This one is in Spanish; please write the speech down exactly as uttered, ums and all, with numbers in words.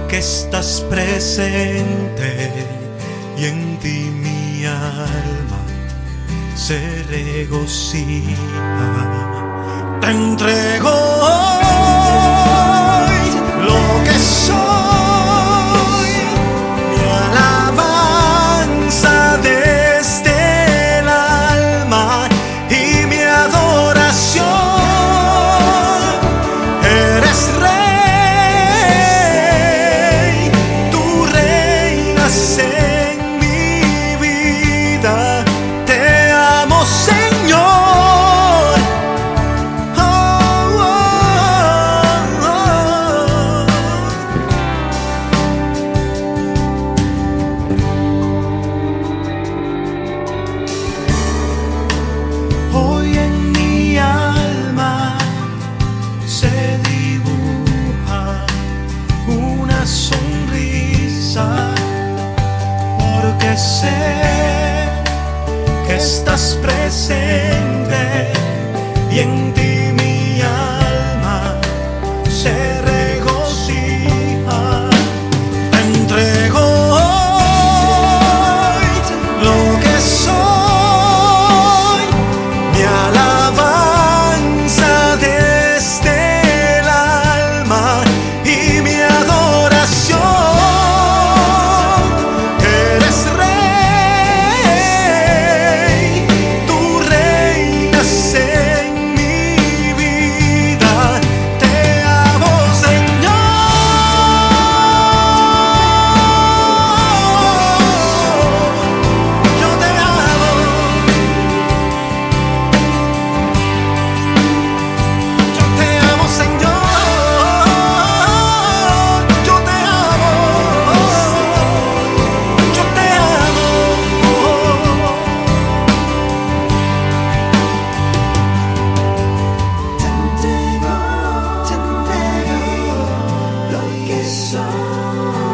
que estás presente y en ti mi alma se regocija. Te entrego hoy lo que soy, mi alabanza desde el alma y mi adoración. Eres rey, tú reinas en mi vida. Te amo, Señor. Porque sé que estás presente y en ti mi alma se regocija. Te entrego hoy lo que soy, mi alabanza desde el alma y mi adoración. Soy